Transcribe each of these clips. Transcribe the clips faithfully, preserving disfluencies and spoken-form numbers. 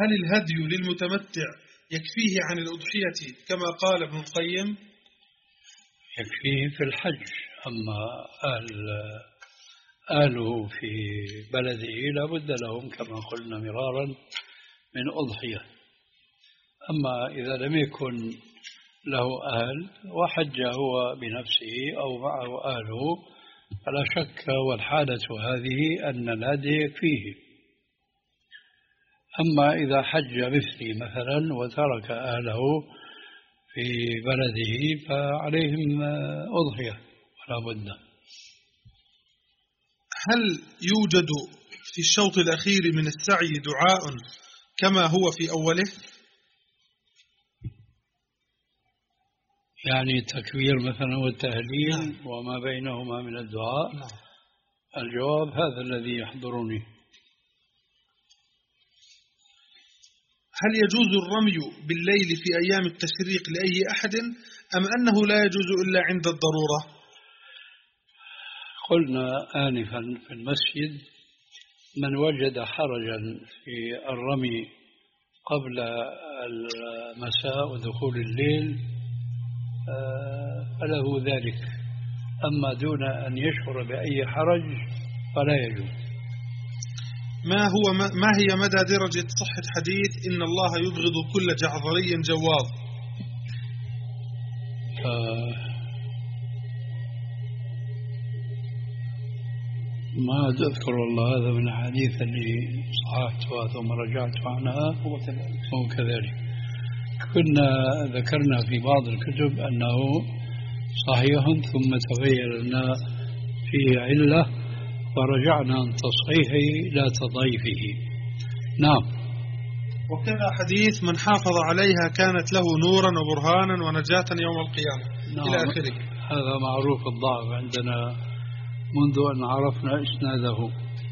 هل الهدي للمتمتع يكفيه عن الأضحية كما قال ابن القيم؟ يكفيه في الحج، أما أهل أهله في بلده لا بد لهم كما قلنا مرارا من أضحية. أما إذا لم يكن له أهل وحج هو بنفسه أو معه أهله فلا شك والحالة هذه أن الهدي يكفيه. أما إذا حج مثلي مثلا وترك أهله في بلده فعليهم أضحية ولا بد. هل يوجد في الشوط الأخير من السعي دعاء كما هو في أوله؟ يعني التكبير مثلا والتهليل وما بينهما من الدعاء؟ نعم. الجواب هذا الذي يحضرني. هل يجوز الرمي بالليل في أيام التشريق لأي أحد أم أنه لا يجوز إلا عند الضرورة؟ قلنا آنفا في المسجد من وجد حرجا في الرمي قبل المساء ودخول الليل فله ذلك، أما دون أن يشعر بأي حرج فلا يجوز. ما هو ما هي مدى درجة صحة حديث إن الله يبغض كل جعظري جواظ؟ آه ما أذكر والله، هذا من الحديث اللي صححتها ثم رجعت عنها هو كذلك. كنا ذكرنا في بعض الكتب أنه صحيح ثم تبين لنا فيه علة فرجعنا عن تصحيحه لا تضعيفه. نعم. وكذا حديث من حافظ عليها كانت له نورا وبرهانا ونجاة يوم القيامة. نعم. إلى آخره. هذا معروف الضعف عندنا منذ أن عرفنا إسناده،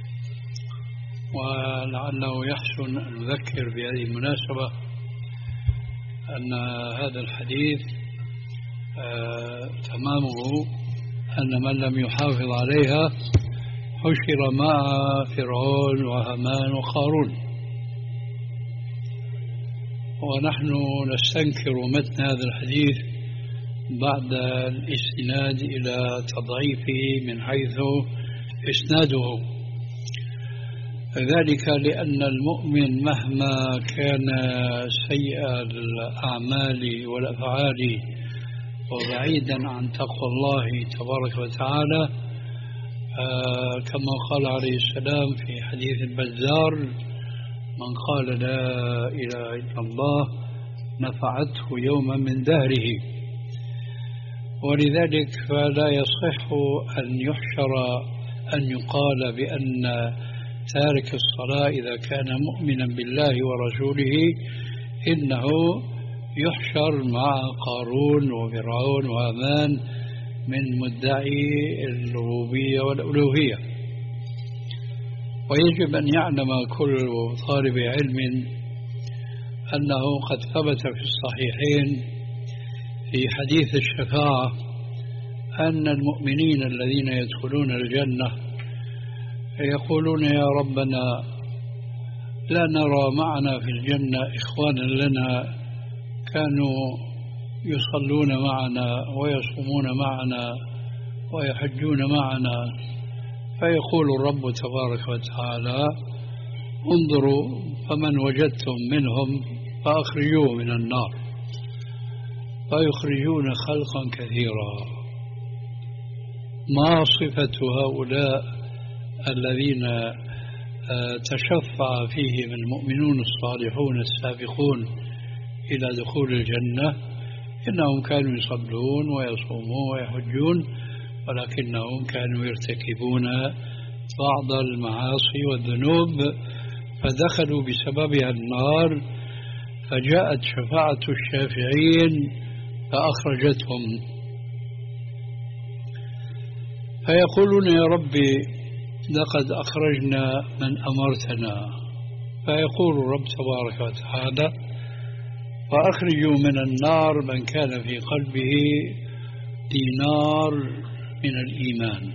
ولعله يحسن أن نذكر بهذه المناسبة أن هذا الحديث آه تمامه أن من لم يحافظ عليها حشر مع فرعون وهامان وقارون. ونحن نستنكر متن هذا الحديث بعد الاستناد إلى تضعيفه من حيث إسناده، ذلك لأن المؤمن مهما كان سيء الأعمال والأفعال وبعيدا عن تقوى الله تبارك وتعالى، آه كما قال عليه السلام في حديث البزار: من قال لا إله إلا الله نفعته يوما من دهره. ولذلك فلا يصح أن يحشر أن يقال بأن تارك الصلاة إذا كان مؤمنا بالله ورسوله إنه يحشر مع قارون وفرعون وهامان من مدعي الربوبية والألوهية. ويجب أن يعلم كل طالب علم أنه قد ثبت في الصحيحين في حديث الشفاعة أن المؤمنين الذين يدخلون الجنة يقولون: يا ربنا لا نرى معنا في الجنة إخوانا لنا كانوا يصلون معنا ويصومون معنا ويحجون معنا. فيقول الرب تبارك وتعالى: انظروا فمن وجدتم منهم فأخرجوه من النار. فيخرجون خلقا كثيرا. ما صفة هؤلاء الذين تشفع فيهم المؤمنون الصالحون السابقون إلى دخول الجنة؟ إنهم كانوا يصلون ويصومون ويحجون، ولكنهم كانوا يرتكبون بعض المعاصي والذنوب فدخلوا بسببها النار، فجاءت شفاعة الشافعين فأخرجتهم. فيقولون: يا ربي لقد أخرجنا من أمرتنا. فيقول الرب تبارك وتعالى: فأخرجوا من النار من كان في قلبه دينار من الإيمان.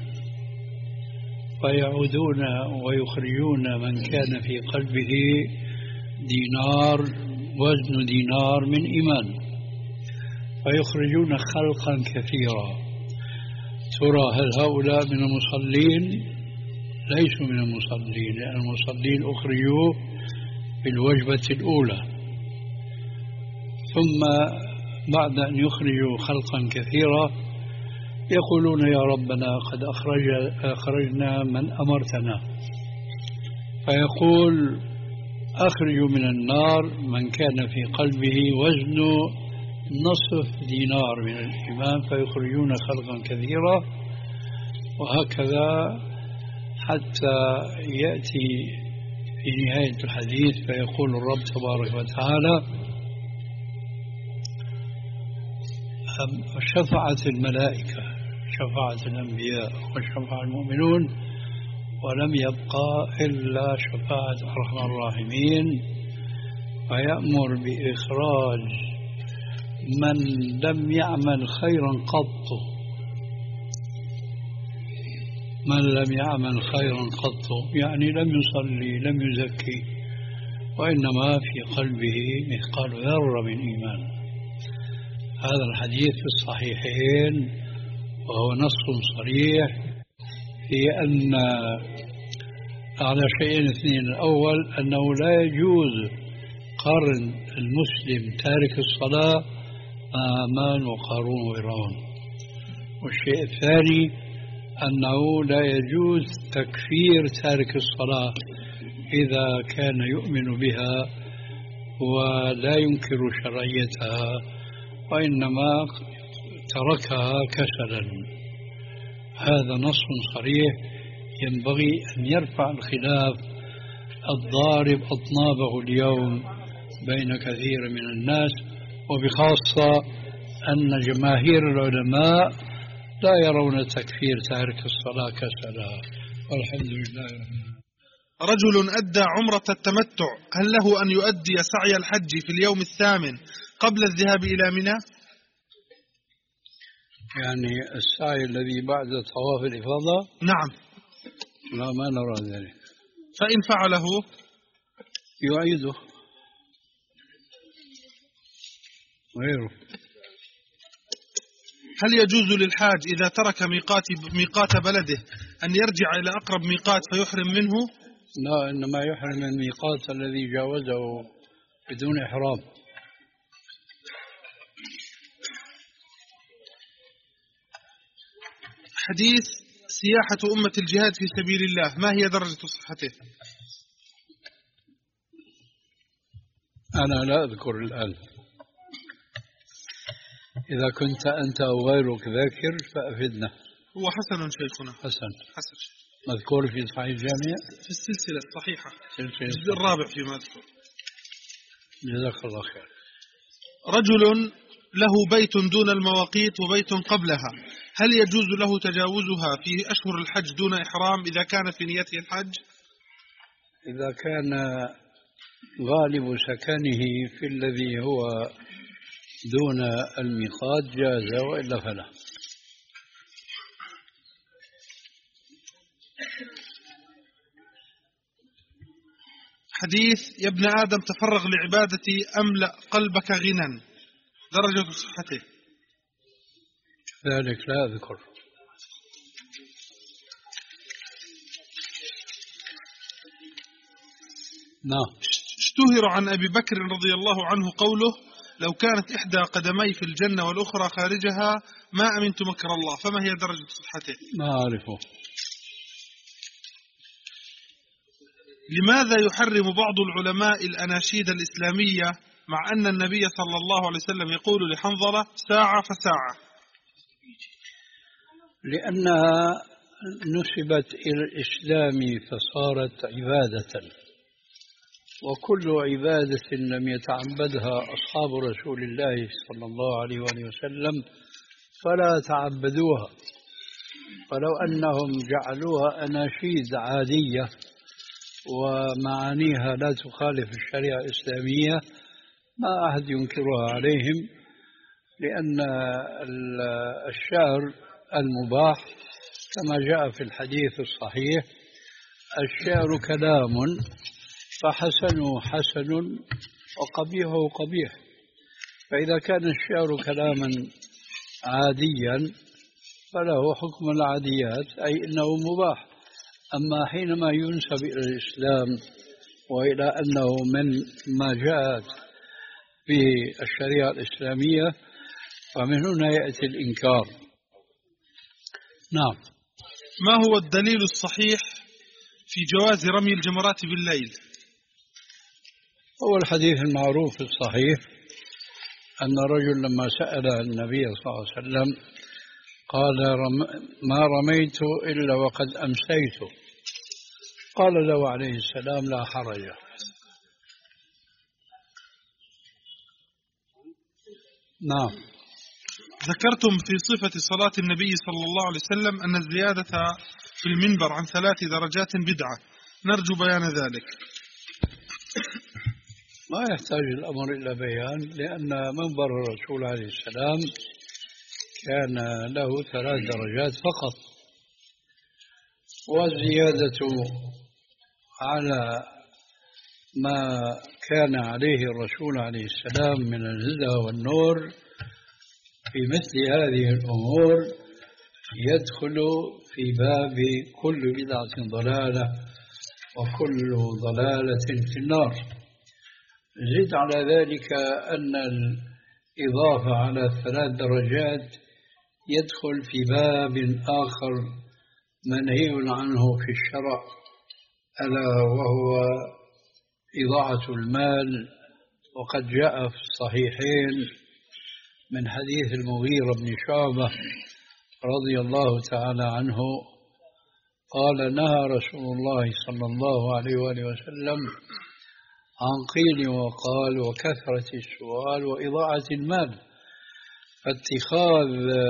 فيعودون ويخرجون من كان في قلبه دينار وزن دينار من إيمان، فيخرجون خلقا كثيرا. ترى هل هؤلاء من المصلين؟ ليسوا من المصلين، لأن المصلين أخرجوا في الوجبة الأولى، ثم بعد أن يخرجوا خلقا كثيرا يقولون يا ربنا قد أخرج أخرجنا من أمرتنا، فيقول أخرجوا من النار من كان في قلبه وزن نصف دينار من الإيمان، فيخرجون خلقا كثيرا، وهكذا حتى يأتي في نهاية الحديث فيقول الرب تبارك وتعالى شفعت الملائكة، شفعت الأنبياء، وشفع المؤمنون، ولم يبقى إلا شفاعة أرحم الراحمين، فيأمر بإخراج من لم يعمل خيرا قط، من لم يعمل خيرا قط يعني لم يصلي لم يزكي، وإنما في قلبه مثقال ذرة من إيمان. هذا الحديث في الصحيحين، وهو نص صريح في أن على شيئين اثنين: الأول أنه لا يجوز قارن المسلم تارك الصلاة مع هامان وقارون وفرعون، والشيء الثاني أنه لا يجوز تكفير تارك الصلاة إذا كان يؤمن بها ولا ينكر شرعيتها، وإنما تركها كسلا. هذا نص صريح ينبغي أن يرفع الخلاف الضارب أطنابه اليوم بين كثير من الناس، وبخاصة أن جماهير العلماء لا يرون تكفير تارك الصلاة كسلا، والحمد لله. رجل أدى عمرة التمتع، هل له أن يؤدي سعي الحج في اليوم الثامن قبل الذهاب إلى منى؟ يعني السعي الذي بعد طواف الإفاضة؟ نعم. لا، ما نرى ذلك. فإن فعله يعيده غيره. هل يجوز للحاج إذا ترك ميقات ميقات بلده أن يرجع إلى أقرب ميقات فيحرم منه؟ لا، إنما يحرم من الميقات الذي جاوزه بدون إحرام. حديث سياحة أمة الجهاد في سبيل الله، ما هي درجة صحته؟ أنا لا أذكر الآن. إذا كنت أنت أو غيرك ذاكر فأفدنا. هو حسن شيخنا. حسن. حسن. مذكور في صحيح الجامع؟ في السلسلة الصحيحة. سلسلة الجزء الرابع فيما أذكر. جزاك الله خير. رجل له بيت دون المواقيت وبيت قبلها، هل يجوز له تجاوزها في أشهر الحج دون إحرام إذا كان في نيته الحج؟ إذا كان غالب سكنه في الذي هو دون الميقات جاز، وإلا فلا. حديث يا ابن آدم تفرغ لعبادتي أملأ قلبك غنى، درجة صحته؟ ذلك لا أذكر. نعم. اشتهر عن أبي بكر رضي الله عنه قوله: لو كانت إحدى قدمي في الجنة والأخرى خارجها ما أمنت مكر الله، فما هي درجة صحته؟ ما أعرفه. لماذا يحرم بعض العلماء الأناشيد الإسلامية مع أن النبي صلى الله عليه وسلم يقول لحنظلة ساعة فساعة؟ لأنها نسبت إلى الإسلام فصارت عبادة، وكل عبادة لم يتعبدها أصحاب رسول الله صلى الله عليه وآله وسلم فلا تعبدوها. فلو أنهم جعلوها أناشيد عادية ومعانيها لا تخالف الشريعة الإسلامية ما أحد ينكرها عليهم، لأن الشعر المباح كما جاء في الحديث الصحيح: الشعر كلام فحسنه حسن وقبيحه قبيح. فإذا كان الشعر كلاما عاديا فله حكم العاديات، أي إنه مباح. أما حينما ينسب إلى الإسلام وإلى أنه من ما جاءت به الشريعة الإسلامية فمن هنا يأتي الإنكار. نعم. ما هو الدليل الصحيح في جواز رمي الجمرات بالليل؟ هو الحديث المعروف الصحيح أن رجل لما سأل النبي صلى الله عليه وسلم قال رم ما رميت إلا وقد أمسيت، قال له عليه السلام لا حرج. نعم. ذكرتم في صفة صلاة النبي صلى الله عليه وسلم أن الزيادة في المنبر عن ثلاث درجات بدعة، نرجو بيان ذلك. ما يحتاج الأمر إلى بيان، لأن منبر الرسول عليه السلام كان له ثلاث درجات فقط، والزيادة على ما كان عليه الرسول عليه السلام من الهدى والنور في مثل هذه الأمور يدخل في باب كل بدعة ضلالة وكل ضلالة في النار. زد على ذلك أن الإضافة على ثلاث درجات يدخل في باب آخر منهي عنه في الشرع، ألا وهو إضاعة المال. وقد جاء في الصحيحين من حديث المغيرة بن شعبة رضي الله تعالى عنه قال نهى رسول الله صلى الله عليه وآله وسلم عن قيل وقال وكثرة السؤال وإضاعة المال. فاتخاذ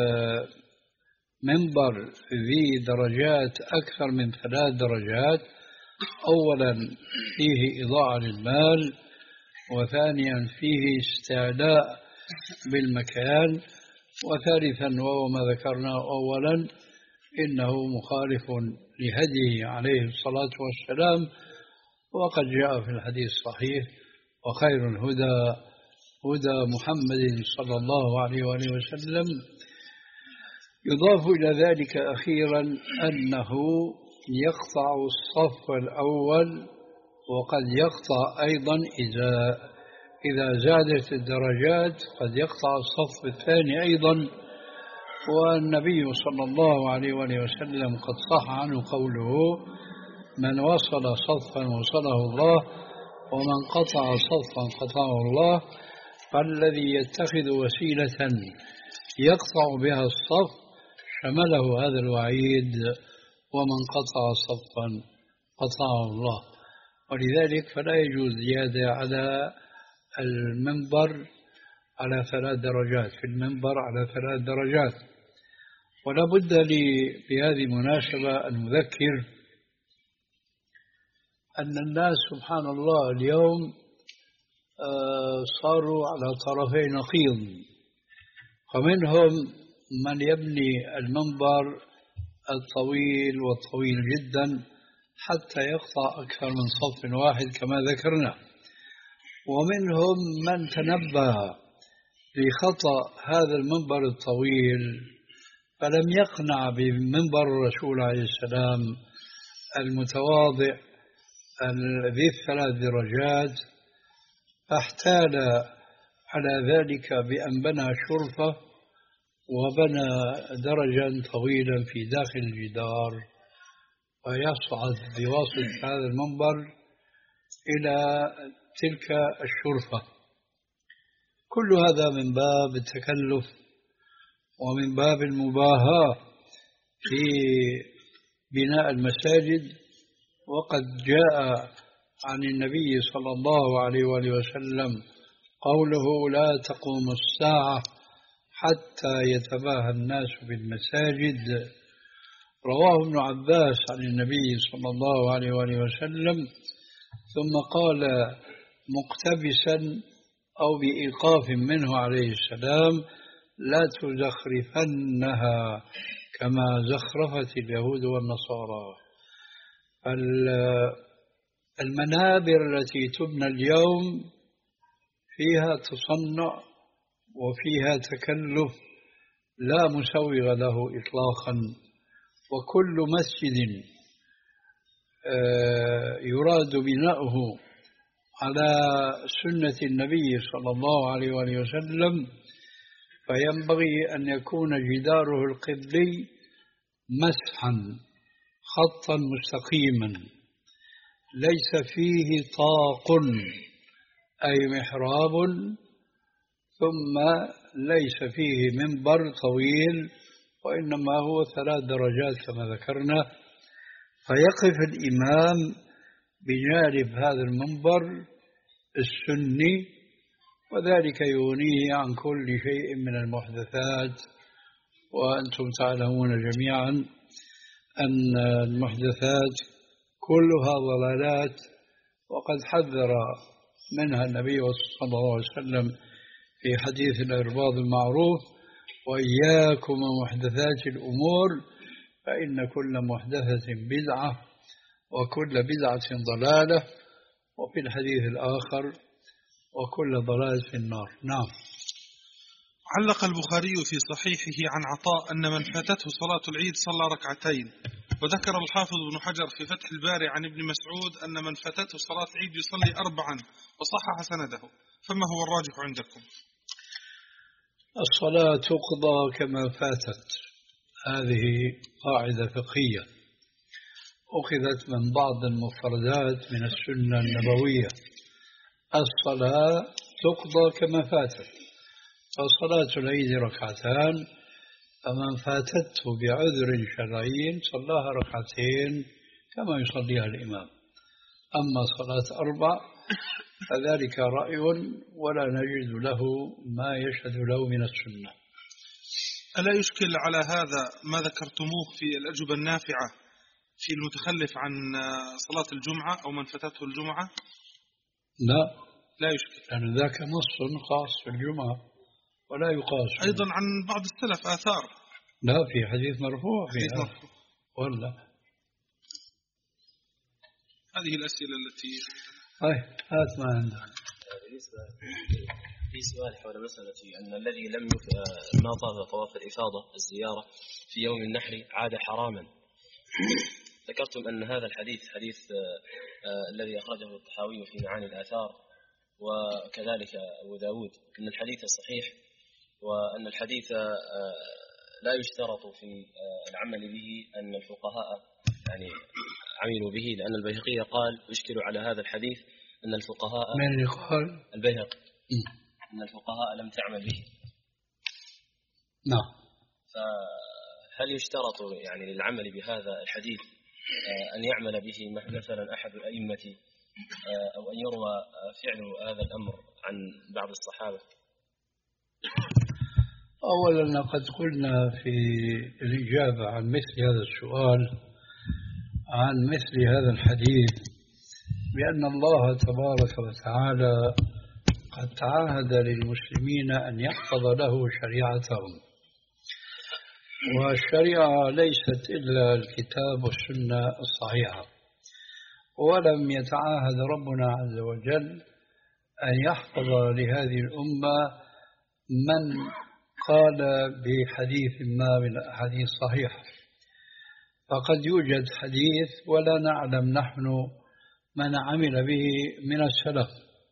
منبر ذي درجات أكثر من ثلاث درجات أولا فيه إضاعة للمال، وثانيا فيه استعلاء بالمكان، وثالثا وهو ما ذكرناه أولا إنه مخالف لهديه عليه الصلاة والسلام. وقد جاء في الحديث الصحيح وخير الهدى هدى محمد صلى الله عليه وآله وسلم. يضاف إلى ذلك أخيرا أنه يقطع الصف الأول، وقد يقطع أيضا إذا إذا زادت الدرجات قد يقطع الصف الثاني أيضا. والنبي صلى الله عليه وآله وسلم قد صح عنه قوله من وصل صفا وصله الله ومن قطع صفا قطعه الله. فالذي يتخذ وسيلة يقطع بها الصف شمله هذا الوعيد ومن قطع صفا قطعه الله. ولذلك فلا يجوز زيادة على المنبر على ثلاث درجات، في المنبر على ثلاث درجات. ولا بد لي بهذه المناسبة أن أذكر أن الناس سبحان الله اليوم صاروا على طرفي نقيض، فمنهم من يبني المنبر الطويل والطويل جدا حتى يقطع أكثر من صف واحد كما ذكرنا، ومنهم من تنبه لخطأ هذا المنبر الطويل فلم يقنع بمنبر الرسول عليه السلام المتواضع ذي الثلاث درجات، فاحتال على ذلك بأن بنى شرفة وبنى درجا طويلا في داخل الجدار ويصعد بواسطة هذا المنبر إلى تلك الشرفة. كل هذا من باب التكلف ومن باب المباهاة في بناء المساجد. وقد جاء عن النبي صلى الله عليه وآله وسلم قوله لا تقوم الساعة حتى يتباهى الناس بالمساجد. رواه ابن عباس عن النبي صلى الله عليه وآله وسلم ثم قال مقتبسا أو بإيقاف منه عليه السلام لا تزخرفنها كما زخرفت اليهود والنصارى. المنابر التي تبنى اليوم فيها تصنع وفيها تكلف لا مسوغ له إطلاقا، وكل مسجد يراد بناؤه على سنة النبي صلى الله عليه وآله وسلم فينبغي أن يكون جداره القبلي مسحا خطا مستقيما ليس فيه طاق أي محراب، ثم ليس فيه منبر طويل وإنما هو ثلاث درجات كما ذكرنا، فيقف الإمام بجانب هذا المنبر السني، وذلك يغنيه عن كل شيء من المحدثات. وأنتم تعلمون جميعا أن المحدثات كلها ضلالات، وقد حذر منها النبي صلى الله عليه وسلم في حديث الإرباض المعروف: وإياكم ومحدثات الأمور فإن كل محدثة بدعة وكل بدعة ضلالة، وفي الحديث الآخر: وكل ضلالة في النار. نعم. علق البخاري في صحيحه عن عطاء أن من فاتته صلاة العيد صلى ركعتين، وذكر الحافظ ابن حجر في فتح الباري عن ابن مسعود أن من فاتته صلاة العيد يصلي أربعا، وصحح سنده، فما هو الراجح عندكم؟ الصلاة تقضى كما فاتت، هذه قاعدة فقهية أخذت من بعض المفردات من السنة النبوية. الصلاة تقضى كما فاتت، فصلاة العيد ركعتان، فمن فاتته بعذر شرعي صلاها ركعتين كما يصليها الإمام. أما صلاة أربع فذلك رأي ولا نجد له ما يشهد له من السنة. ألا يشكل على هذا ما ذكرتموه في الأجوبة النافعة في المتخلف عن صلاة الجمعة أو من فاتته الجمعة؟ لا لا يشكل، لأن ذاك نص خاص في الجمعة ولا يقاس. أيضا عن بعض السلف آثار. لا، في حديث مرفوع حديث مرفوع ولا. هذه الأسئلة التي طيب هات ما عندك. في سؤال حول مسألة أن الذي لم ما طاف طواف الإفاضة الزيارة في يوم النحر عاد حراما. ذكرتم أن هذا الحديث حديث الذي أخرجه الطحاوي في معاني الآثار وكذلك أبو داود أن الحديث صحيح، وأن الحديث لا يشترط في العمل به أن الفقهاء يعني عملوا به، لأن البيهقي قال يشكل على هذا الحديث أن الفقهاء من قال البيهقي أن الفقهاء لم تعمل به. نعم. فهل يشترط يعني للعمل بهذا الحديث أن يعمل به مثلا أحد الأئمة أو أن يروى فعل هذا الأمر عن بعض الصحابة؟ أولا لقد قلنا في الإجابة عن مثل هذا السؤال عن مثل هذا الحديث بأن الله تبارك وتعالى قد تعاهد للمسلمين أن يحفظ له شريعتهم، والشريعة ليست إلا الكتاب والسنة الصحيحة، ولم يتعاهد ربنا عز وجل أن يحفظ لهذه الأمة من قال بحديث ما من الأحاديث الصحيحة، فقد يوجد حديث ولا نعلم نحن من عمل به من السلف،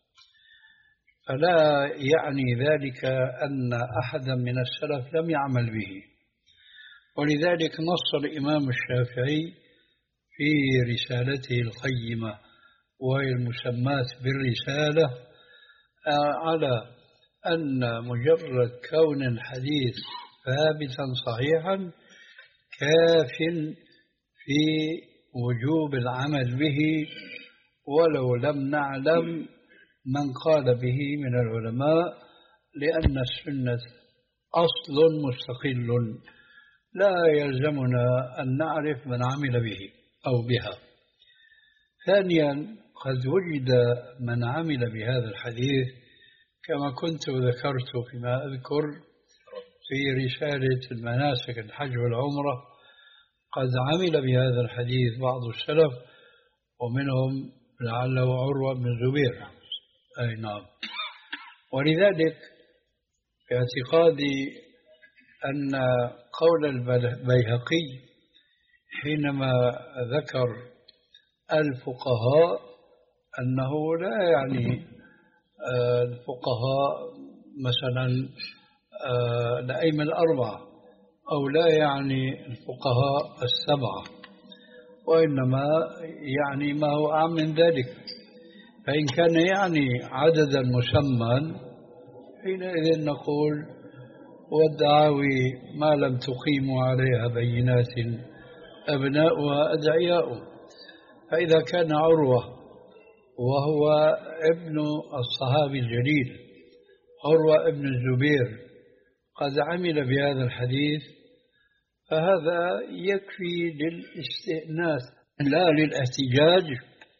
فلا يعني ذلك أن أحدا من السلف لم يعمل به. ولذلك نص الإمام الشافعي في رسالته القيمة وهي المسماة بالرسالة على أن مجرد كون الحديث ثابتا صحيحا كاف في وجوب العمل به، ولو لم نعلم من قال به من العلماء، لأن السنة أصل مستقل لا يلزمنا أن نعرف من عمل به أو بها. ثانيا قد وجد من عمل بهذا الحديث كما كنت ذكرت فيما أذكر في رسالة المناسك الحج والعمرة، قد عمل بهذا الحديث بعض السلف ومنهم لعله عروة بن الزبير. أي نعم. ولذلك في اعتقادي أن قول البيهقي حينما ذكر الفقهاء أنه لا يعني الفقهاء مثلا الأئمة الأربعة أو لا يعني الفقهاء السبعة، وإنما يعني ما هو أعم من ذلك. فإن كان يعني عددا مسمى حينئذ نقول والدعاوي ما لم تقيموا عليها بينات أبناؤها أدعياء. فإذا كان عروة وهو ابن الصحابي الجليل عروة ابن الزبير قد عمل بهذا الحديث، فهذا يكفي للاستئناس لا للاحتجاج،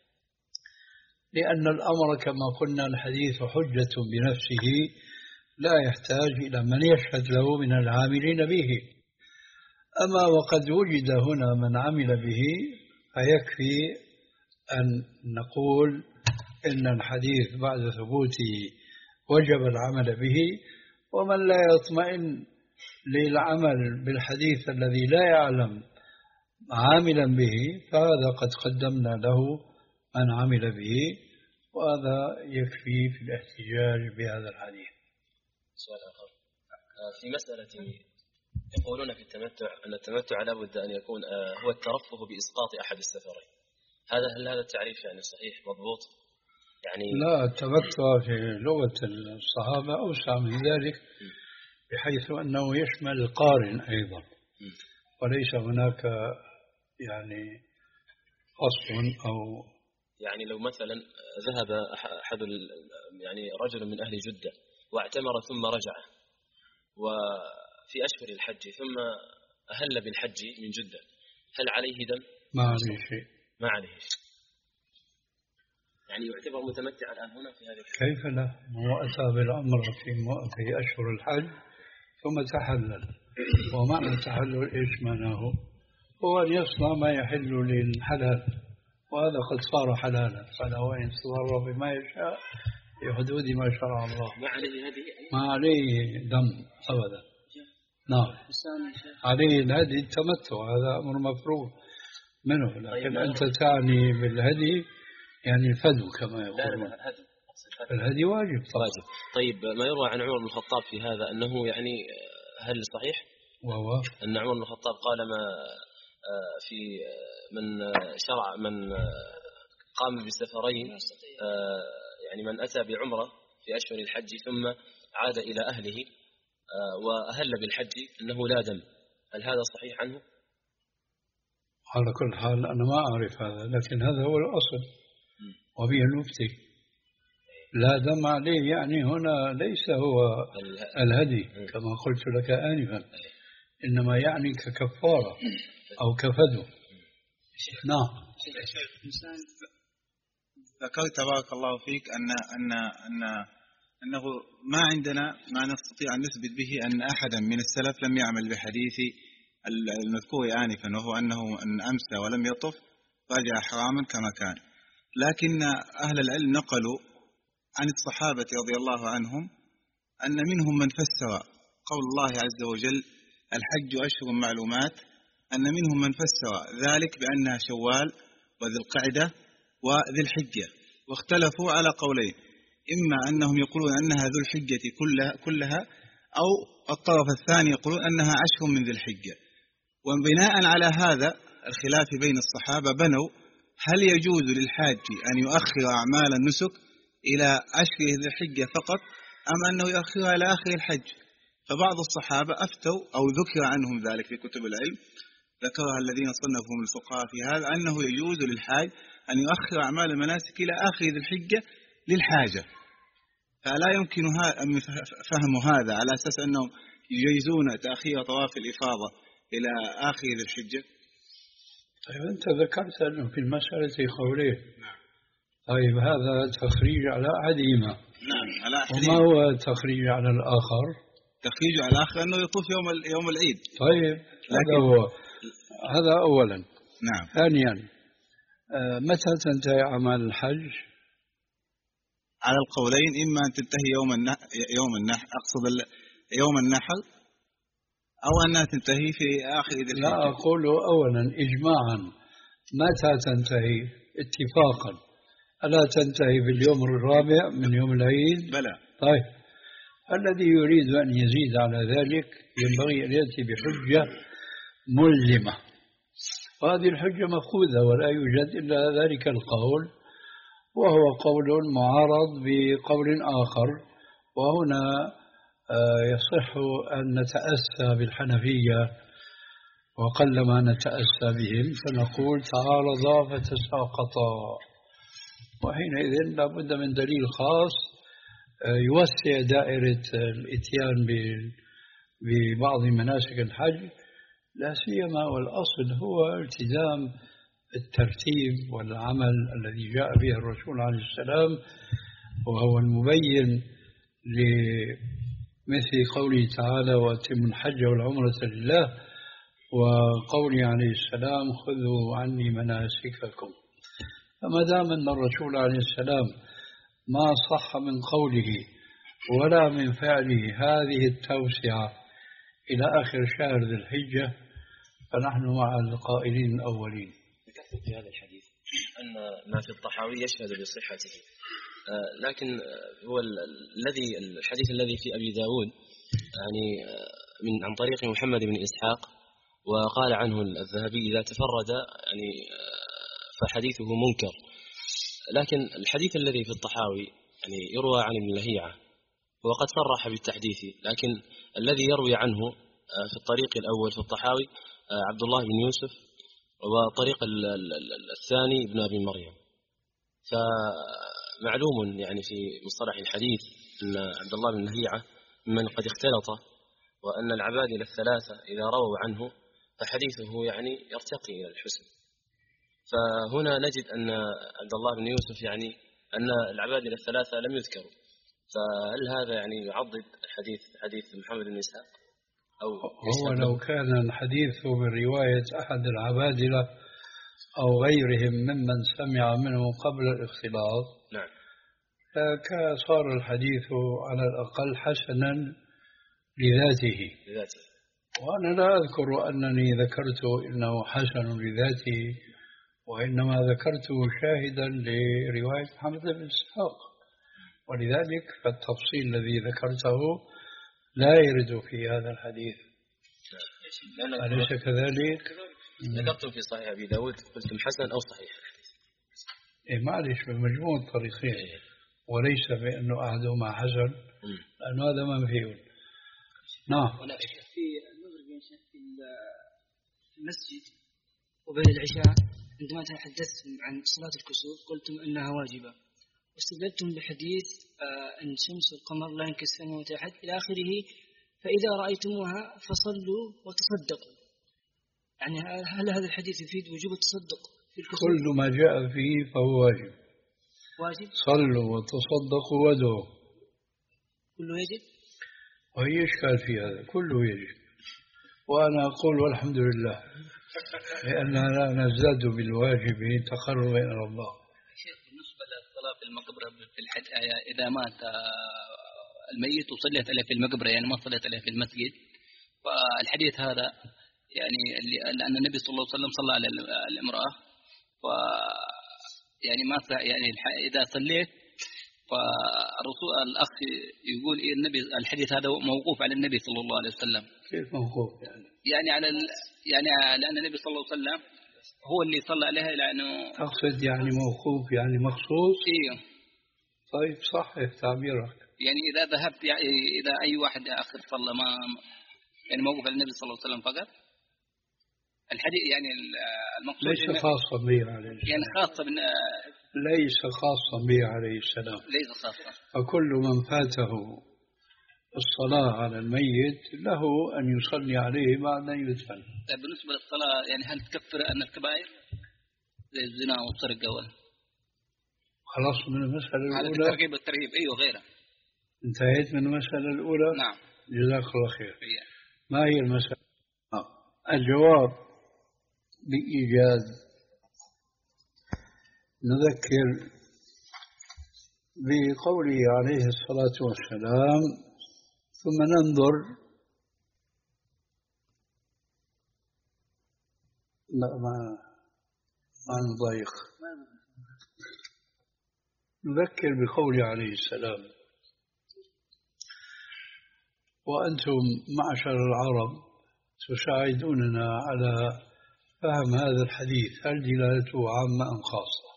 لأن الأمر كما قلنا الحديث حجة بنفسه لا يحتاج إلى من يشهد له من العاملين به. أما وقد وجد هنا من عمل به فيكفي أن نقول إن الحديث بعد ثبوته وجب العمل به. ومن لا يطمئن للعمل بالحديث الذي لا يعلم عاملا به فهذا قد قدمنا له من عمل به، وهذا يكفي في الاحتجاج بهذا الحديث. سؤال آخر في مسألة يقولون في التمتع أن التمتع لا بد أن يكون هو الترفه بإسقاط أحد السفرين. هذا هل هذا التعريف يعني صحيح مضبوط؟ يعني لا، التمتع في لغة الصحابة أوسع من ذلك بحيث أنه يشمل القارن أيضا، وليس هناك يعني قصد أو يعني لو مثلا ذهب أحد يعني رجل من أهل جدة واعتمر ثم رجع وفي أشهر الحج ثم أهل بالحج من جدة، هل عليه دم؟ ما عليه شيء. ما عليه شيء، يعني يعتبر متمتعا الآن هنا في هذه الحج. كيف لا؟ هو أتى بالأمر في في أشهر الحج ثم تحلل، ومعنى التحلل إيش معناه؟ هو أن يصنع ما يحل للحلال، وهذا قد صار حلالا، فله أن يتصرف بما يشاء في حدود ما شرع الله. ما عليه هذه ما عليه دم أبدا. نعم، عليه الهدي التمتع، هذا أمر مفروغ منه، لكن أنت تعني بالهدي يعني الفدو كما يقولون. لا الهدي الهدي واجب طبعا. واجب. طيب ما يروى عن عمر بن الخطاب في هذا أنه يعني هل صحيح وهو أن عمر بن الخطاب قال ما في من شرع من قام بسفرين يعني من أتى بعمرة في أشهر الحج ثم عاد إلى أهله وأهل بالحج أنه لا دم، هل هذا صحيح عنه؟ على كل حال أنا ما أعرف هذا، لكن هذا هو الأصل وبه المفتي. لا دم عليه يعني هنا ليس هو الهدي كما قلت لك آنفا، إنما يعني ككفارة أو كفدو. نعم. ذكرت بارك الله فيك أن أن أن أنه ما عندنا ما نستطيع أن نثبت به أن أحدا من السلف لم يعمل بحديث المذكور آنفا، وهو أنه أن أمسى ولم يطف رجع حراما كما كان. لكن أهل العلم نقلوا عن الصحابة رضي الله عنهم أن منهم من فسر قول الله عز وجل الحج أشهر معلومات، أن منهم من فسر ذلك بأنها شوال وذي القعدة وذي الحجة، واختلفوا على قولين، إما أنهم يقولون أنها ذو الحجة كلها, كلها أو الطرف الثاني يقولون أنها أشهر من ذي الحجة. وبناء على هذا الخلاف بين الصحابة بنوا هل يجوز للحاج أن يؤخر أعمال النسك إلى أشهر ذي الحجة فقط أم أنه يؤخرها إلى آخر الحج. فبعض الصحابة أفتوا أو ذكر عنهم ذلك في كتب العلم، ذكرها الذين صنفهم الفقهاء في هذا، أنه يجوز للحاج أن يؤخر أعمال المناسك إلى آخر ذي الحجة للحاجة. فلا يمكن فهم هذا على أساس أنهم يجيزون تأخير طواف الإفاضة إلى آخر ذي الحجة. طيب أنت ذكرت أنه في المسألة قولين. نعم. طيب هذا تخريج على أحدهما. نعم على أحدهما. وما هو التخريج على الآخر؟ تخريج على الآخر أنه يطوف يوم يوم العيد. طيب هذا هو، هذا أولا. نعم. ثانيا متى تنتهي أعمال الحج؟ على القولين، إما أن تنتهي يوم النحر، يوم النحر أقصد يوم النحر، أو أنها تنتهي في آخر ذي الحجة. لا، أقول أولا إجماعا متى تنتهي اتفاقا؟ ألا تنتهي باليوم الرابع من يوم العيد؟ بلى. طيب، الذي يريد أن يزيد على ذلك ينبغي أن يأتي بحجة ملزمة، وهذه الحجة مأخوذة ولا يوجد إلا ذلك القول، وهو قول معارض بقول آخر. وهنا يصح أن نتأسى بالحنفية وقلما نتأسى بهم، فنقول تعارضا فتساقطا، وحينئذ لا بد من دليل خاص يوسع دائرة الإتيان ببعض مناسك الحج، لا سيما والأصل هو التزام الترتيب والعمل الذي جاء به الرسول عليه السلام، وهو المبين لمثل قوله تعالى وأتموا الحج والعمرة لله، وقوله عليه السلام خذوا عني مناسككم. فما دام أن الرسول عليه السلام ما صح من قوله ولا من فعله هذه التوسعة إلى آخر شهر ذي الحجة، فنحن مع القائلين الأولين. ذكرت في هذا الحديث أن ما في الطحاوي يشهد بصحته، آه لكن هو الذي الحديث الذي في أبي داود يعني من عن طريق محمد بن إسحاق، وقال عنه الذهبي إذا تفرد يعني فحديثه منكر. لكن الحديث الذي في الطحاوي يعني يروى عن ابن لهيعة وقد صرح بالتحديث، لكن الذي يروي عنه في الطريق الأول في الطحاوي عبد الله بن يوسف، وطريق الثاني ابن أبي مريم. فمعلوم يعني في مصطلح الحديث أن عبد الله بن لهيعة من قد اختلط، وأن العبادلة الثلاثة إذا رووا عنه فحديثه يعني يرتقي إلى الحسن. فهنا نجد أن عبد الله بن يوسف يعني أن العبادلة الثلاثة لم يذكروا، فهل هذا يعني يعضد الحديث حديث محمد بن إسحاق؟ أو هو لو كان الحديث برواية أحد العبادلة أو غيرهم ممن سمع منه قبل الاختلاط، نعم، فكان صار الحديث على الأقل حسنا لذاته. لذاته. وأنا لا أذكر أنني ذكرت إنه حسن لذاته، وإنما ذكرته شاهدا لرواية محمد بن إسحاق، ولذلك فالتفصيل الذي ذكرته لا يرد في هذا الحديث. أليس كذلك؟ ذكرتم في صحيح أبي داود قلتم حسن أو صحيح. إيه معلش بمجموع الطريقين، إيه. وليس بأنه أحدهما حسن، لأنه هذا منفي. نعم. في في المسجد وبين العشاء عندما تحدثتم عن صلاة الكسوف قلتم أنها واجبة، واستدلتم بحديث أن شمس والقمر لا ينكسفان يوم الأحد إلى آخره، فإذا رأيتموها فصلوا وتصدقوا. يعني هل هذا الحديث يفيد وجوب التصدق في الكسوف؟ كل ما جاء فيه فهو واجب. واجب. صلوا وتصدقوا وادعوا. كله يجب. وهي إشكال في هذا، كله يجب. وأنا أقول والحمد لله، لأننا لا نزداد بالواجب تقربا إلى الله. شيخ، بالنسبة للصلاة في المقبرة في الحج، إذا مات الميت وصليت عليه في المقبرة يعني ما صليت عليه في المسجد، فالحديث هذا يعني لأن النبي صلى الله عليه وسلم صلى على الامرأة، و يعني ما يعني إذا صليت فالرسول الأخ يقول إيه النبي الحديث هذا موقوف على النبي صلى الله عليه وسلم. كيف موقوف يعني؟ يعني على ال... يعني لأن النبي صلى الله عليه وسلم هو اللي صلى عليها، لأنه أقصد يعني موقوف يعني مخصوص. إيه. طيب صحيح تعبيرك. يعني إذا ذهبت يعني إذا أي واحد آخر صلى ما يعني موقوف على النبي صلى الله عليه وسلم فقط. الحديث يعني المقصود ليس خاصا به عليه السلام، يعني خاصة من ليس خاصا به عليه السلام، ليس خاصة. فكل من فاته الصلاة على الميت له أن يصلي عليه بعد أن يدفن. بالنسبة للصلاة يعني هل تكفر أن الكبائر زي الزنا والسرقة وال خلاص من المسألة الأولى؟ هذا الترغيب والترهيب. أيوه غيره. انتهيت من المسألة الأولى؟ نعم. جزاك الله خير. إيه. ما هي المسألة؟ الجواب بإيجاز نذكر بقوله عليه الصلاة والسلام ثم ننظر. لا ما ما نضيق. نذكر بقوله عليه السلام وأنتم معشر العرب تساعدوننا على فهم هذا الحديث، هل دلالته عامة أم خاصة؟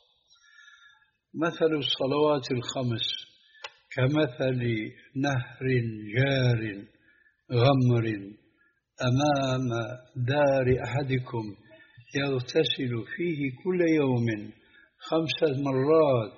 مثل الصلوات الخمس كمثل نهر جار غمر أمام دار أحدكم يغتسل فيه كل يوم خمسة مرات،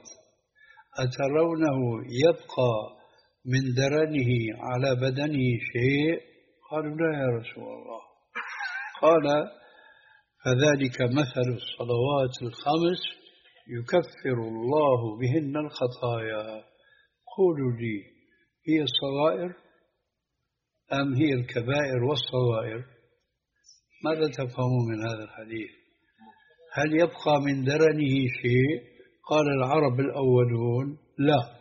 أترونه يبقى من درنه على بدنه شيء؟ قالوا لا يا رسول الله. قال فذلك مثل الصلوات الخمس يكفر الله بهن الخطايا. قولوا لي هي الصغائر أم هي الكبائر والصغائر؟ ماذا تفهمون من هذا الحديث؟ هل يبقى من درنه شيء؟ قال العرب الأولون لا.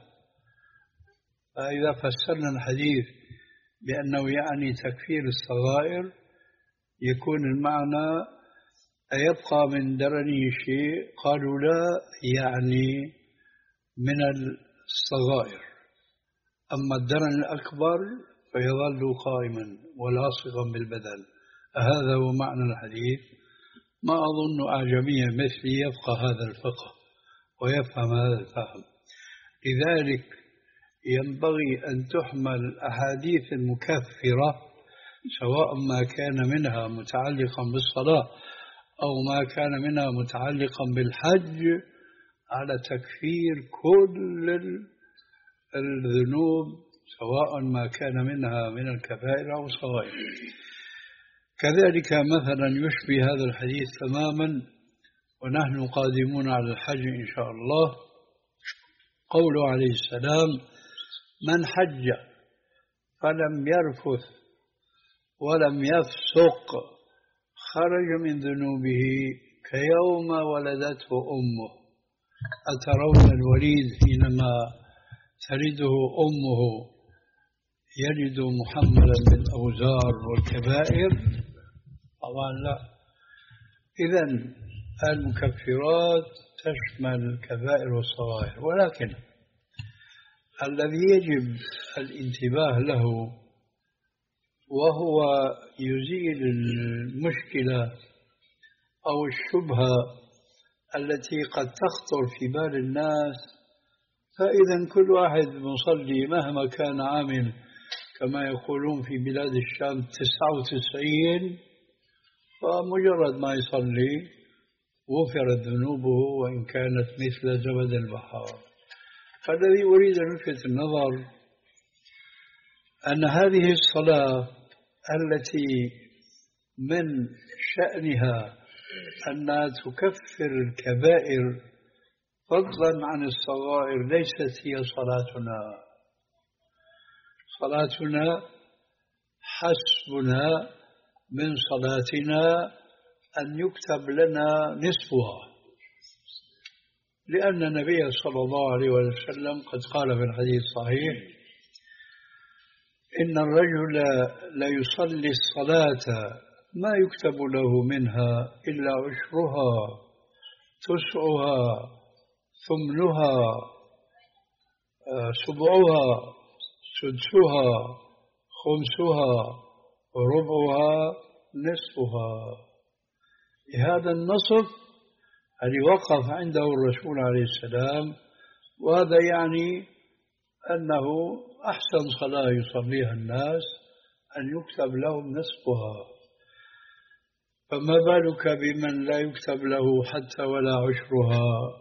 فإذا فسرنا الحديث بأنه يعني تكفير الصغائر يكون المعنى أيبقى من درنه شيء؟ قالوا لا، يعني من الصغائر. أما الدرن الأكبر فيظل قائما ولاصقا بالبدن. هذا هو معنى الحديث. ما أظن أعجميا مثلي يفقه هذا الفقه ويفهم هذا الفهم. لذلك ينبغي أن تحمل الأحاديث المكفرة سواء ما كان منها متعلقا بالصلاة أو ما كان منها متعلقا بالحج على تكفير كل الذنوب سواء ما كان منها من الكبائر أو الصغائر. كذلك مثلا يشبه هذا الحديث تماما ونحن قادمون على الحج إن شاء الله قوله عليه السلام من حج فلم يرفث ولم يفسق خرج من ذنوبه كيوم ولدته أمه. أترون الوليد حينما تلده أمه يجد محملا بالأوزار والكبائر؟ طبعا لا. إذن المكفرات تشمل الكبائر والصغائر، ولكن الذي يجب الانتباه له وهو يزيل المشكلة أو الشبهة التي قد تخطر في بال الناس. فإذا كل واحد مصلي مهما كان عامل كما يقولون في بلاد الشام تسعة وتسعين، فمجرد ما يصلي غفرت ذنوبه وإن كانت مثل زبد البحار. فالذي أريد أن ألفت النظر أن هذه الصلاة التي من شأنها أنها تكفر الكبائر فضلا عن الصغائر ليست هي صلاتنا. صلاتنا حسبنا من صلاتنا أن يكتب لنا نصفها، لأن النبي صلى الله عليه وسلم قد قال في الحديث الصحيح إن الرجل لا يصلي الصلاة ما يكتب له منها إلا عشرها تسعها ثمنها سبعها سدسها خمسها وربعها نصفها. هذا النصف الذي وقف عنده الرسول عليه السلام، وهذا يعني أنه أحسن صلاة يصليها الناس أن يكتب لهم نصفها، فما بالك بمن لا يكتب له حتى ولا عشرها؟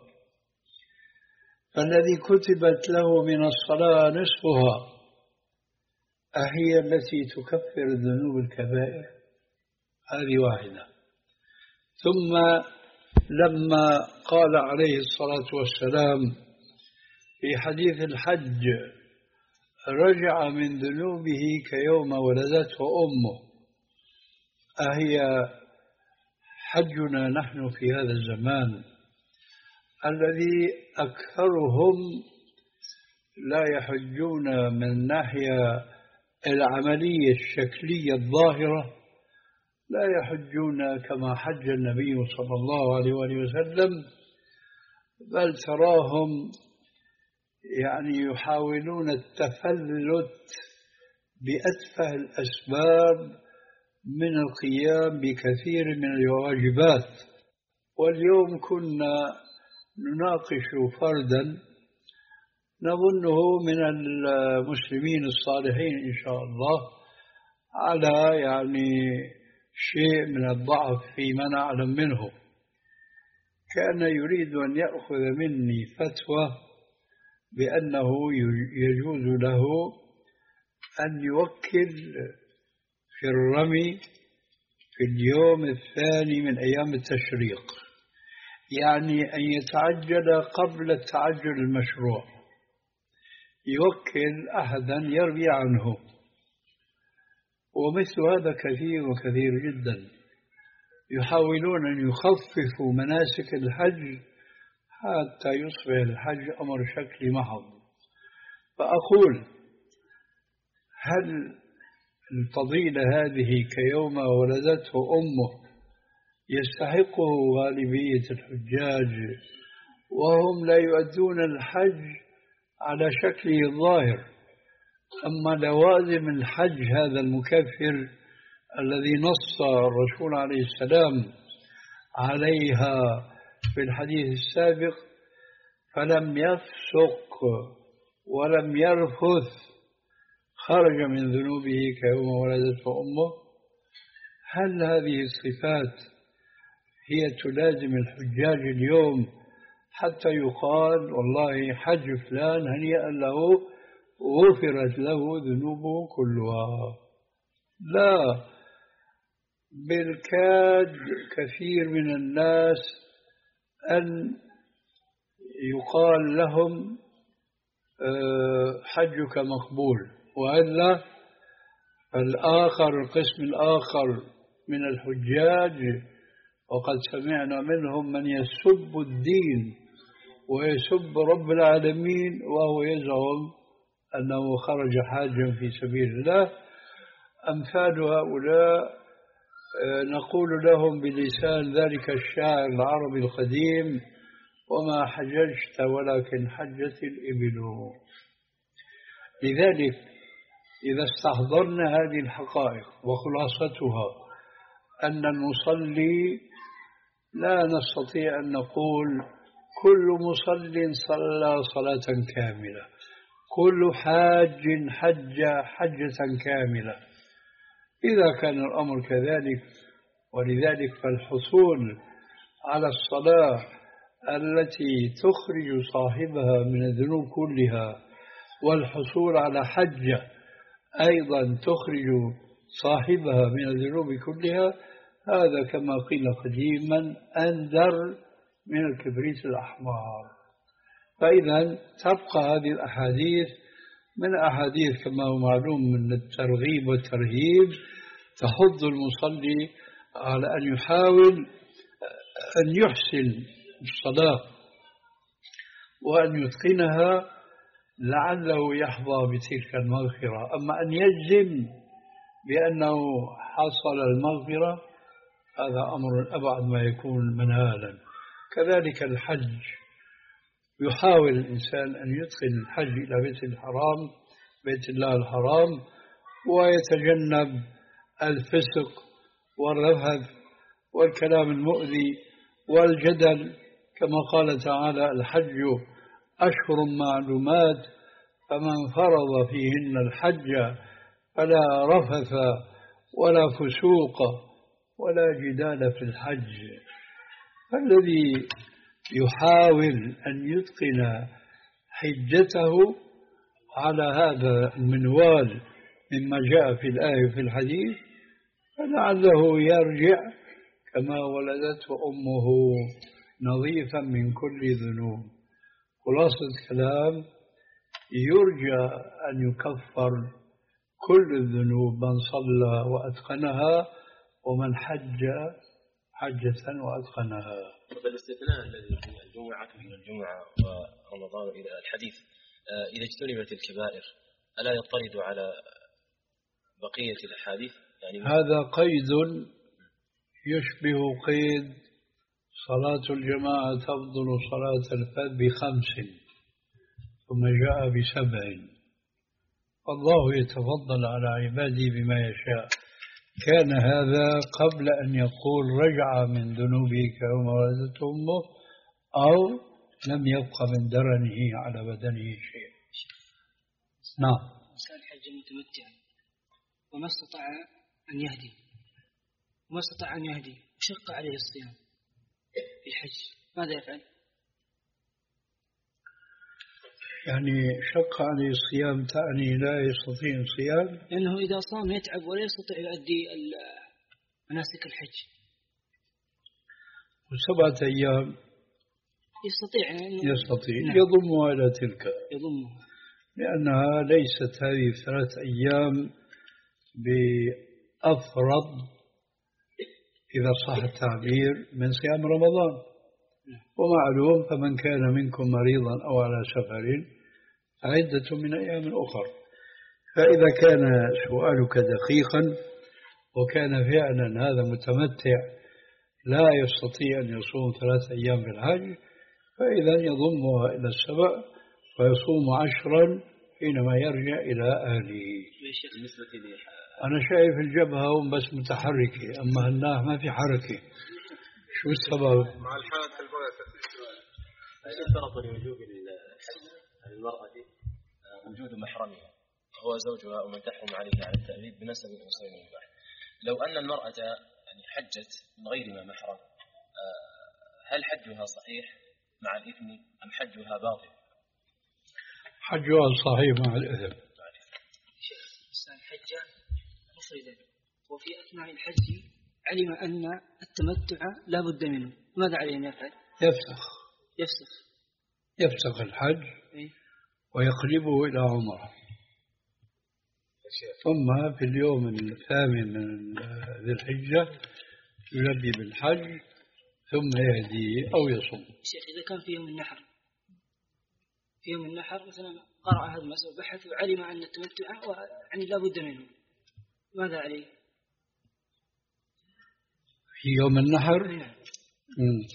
فالذي كتبت له من الصلاة نصفها أهي التي تكفر الذنوب الكبائر؟ هذه واحدة. ثم لما قال عليه الصلاة والسلام في حديث الحج رجع من ذنوبه كيوم ولدته أمه، أهي حجنا نحن في هذا الزمان الذي أكثرهم لا يحجون من الناحية العملية الشكلية الظاهرة، لا يحجون كما حج النبي صلى الله عليه وآله وسلم، بل تراهم يعني يحاولون التفلت بأتفه الأسباب من القيام بكثير من الواجبات. واليوم كنا نناقش فردا نظنه من المسلمين الصالحين إن شاء الله على يعني شيء من الضعف فيما نعلم منه، كان يريد أن يأخذ مني فتوى بأنه يجوز له أن يوكل في الرمي في اليوم الثاني من أيام التشريق، يعني أن يتعجل قبل التعجل المشروع، يوكل أحدا يروي عنه. ومثل هذا كثير وكثير جدا، يحاولون أن يخففوا مناسك الحج حتى يصبح الحج أمر شكلي محض. فأقول هل الفضيلة هذه كيوم ولدته أمه يستحقه غالبية الحجاج وهم لا يؤدون الحج على شكله الظاهر؟ أما لوازم الحج هذا المكفر الذي نص الرسول عليه السلام عليها في الحديث السابق، فلم يفسق ولم يرفث خرج من ذنوبه كيوم ولدته أمه. هل هذه الصفات هي تلازم الحجاج اليوم حتى يقال والله حج فلان هنيئا له غفرت له ذنوبه كلها؟ لا، بالكاد كثير من الناس أن يقال لهم حجك مقبول، وإلا الآخر القسم الآخر من الحجاج وقد سمعنا منهم من يسب الدين ويسب رب العالمين وهو يزعم أنه خرج حاجا في سبيل الله. أمثال هؤلاء نقول لهم بلسان ذلك الشاعر العربي القديم: وما حججت ولكن حجت الإبل. لذلك إذا استحضرنا هذه الحقائق وخلاصتها أن المصلي لا نستطيع أن نقول كل مصل صلى صلاة كاملة، كل حاج حج حجة كاملة. إذا كان الأمر كذلك، ولذلك فالحصول على الصلاة التي تخرج صاحبها من الذنوب كلها والحصول على حجة أيضا تخرج صاحبها من الذنوب كلها، هذا كما قيل قديما أندر من الكبريت الأحمر. فإذا تبقى هذه الأحاديث من أحاديث كما هو معلوم من الترغيب والترهيب تحض المصلي على أن يحاول أن يحسن الصلاة وأن يتقنها لعله يحظى بتلك المغفرة. أما أن يجزم بأنه حصل المغفرة هذا أمر أبعد ما يكون منالا. كذلك الحج، يحاول الإنسان أن يدخل الحج إلى بيت الحرام بيت الله الحرام ويتجنب الفسق والرفث والكلام المؤذي والجدل، كما قال تعالى: الحج أشهر معلومات فمن فرض فيهن الحج فلا رفث ولا فسوق ولا جدال في الحج. فالذي يحاول أن يتقن حجته على هذا المنوال مما جاء في الآية في الحديث فلعله يرجع كما ولدته أمه نظيفا من كل ذنوب. خلاصة الكلام: يرجى أن يكفر كل الذنوب من صلى وأتقنها ومن حج حجة وأتقنها. بالاستثناء الذي في الجمعة إلى الجمعة ورمضان إلى الحديث إذا اجتنبت الكبائر ألا يطرد على بقية الأحاديث؟ يعني هذا قيد يشبه قيد صلاة الجماعة تفضل صلاة الفرد بخمس ثم جاء بسبع. الله يتفضل على عباده بما يشاء. كان هذا قبل أن يقول رجع من ذنوبه كيوم ولدته أمه أو لم يبق من درنه على بدنه شيء. نعم. إنسان حج متمتع وما استطاع أن يهدي وما استطاع أن يهدي وشق عليه الصيام في الحج ماذا يفعل؟ يعني شق عليه الصيام تعني لا يستطيع الصيام؟ لأنه إذا صام يتعب ولا يستطيع يؤدي مناسك الحج. وسبعة أيام يستطيع يعني يستطيع نعم. يضمها إلى تلك يضمها لأنها ليست هذه ثلاث أيام بأفرض إذا صح التعبير من صيام رمضان. ومعلوم فمن كان منكم مريضا أو على سفر عدة من أيام أخر. فإذا كان سؤالك دقيقا وكان فعلا هذا متمتع لا يستطيع أن يصوم ثلاث أيام في الحج فإذا يضمها إلى السبع ويصوم عشرا حينما يرجع إلى أهله. أنا شايف الجبهة هم بس متحركة أما هالناح ما في حركة. شو السبب؟ مع الحالة البغية اشترط لوجوب الحج للمرأة وجود محرمها هو زوجها ومن تحرم عليها على التأبيد بنسب أو صيد مباح. لو أن المرأة يعني حجت من غير ما محرم هل حجها صحيح مع الإثم أم حجها باطل؟ حجها صحيح مع الإثم. إنسان حج مفردا وفي أثناء الحج علم أن التمتع لا بد منه ماذا عليه أن يفعل؟ يفسخ يفسخ يفسخ الحج ويقلبه إلى عمره ثم في اليوم الثامن من ذي الحجة يلبي بالحج ثم يهدي أو يصوم. شيخ إذا كان في يوم النحر في يوم النحر مثلا قرأ هذا المسألة وبحث وعلم أن التمتع يعني لا بد منه ماذا عليه؟ في يوم النحر مم.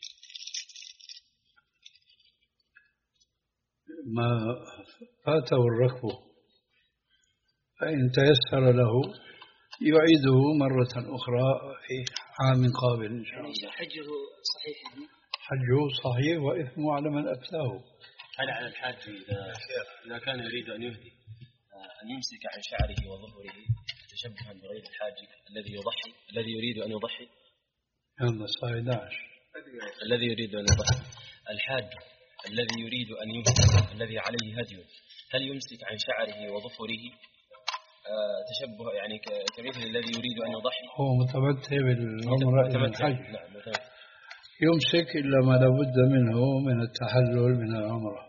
ما فاته الركب فإن تيسر له يعيده مرة أخرى في عام قابل إن شاء الله. حجه صحيح يعني؟ حجه صحيح وإثمه على من أفتاه. هل على الحاج إذا, إذا كان يريد أن يهدي أن يمسك عن شعره وظهره تشبها بغير الحاج الذي يضحي الذي يريد أن يضحي؟ يلا صايداش. الذي يريد أن يضحي الحاج الذي يريد أن يهدي الذي عليه هدي هل يمسك عن شعره وظفره تشبه يعني كمثل الذي يريد أن يضحي؟ هو متمتع بالعمرة إلى الحج. نعم. يمسك إلا ما لابد منه من التحلل من العمرة.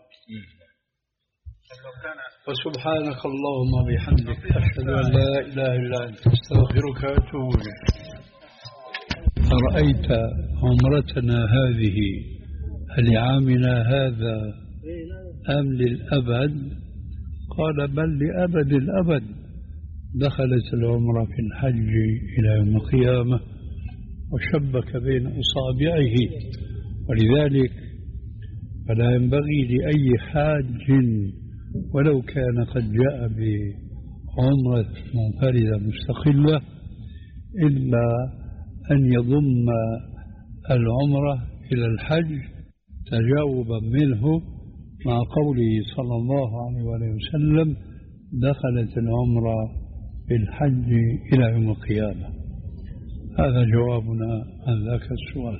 وسبحانك اللهم وبحمدك أشهد أن لا إله إلا أنت أستغفرك وأتوب إليك. أرأيت عمرتنا هذه لعامنا هذا أم للأبد؟ قال بل لأبد الأبد. دخلت العمرة في الحج إلى يوم القيامة وشبك بين أصابعه ولذلك فلا ينبغي لأي حاج ولو كان قد جاء بعمرة منفردة مستقلة إلا أن يضم العمرة إلى الحج تجاوبا منه مع قوله صلى الله عليه وسلم دخلت العمرة في الحج إلى يوم القيامة. هذا جوابنا عن ذاك السؤال.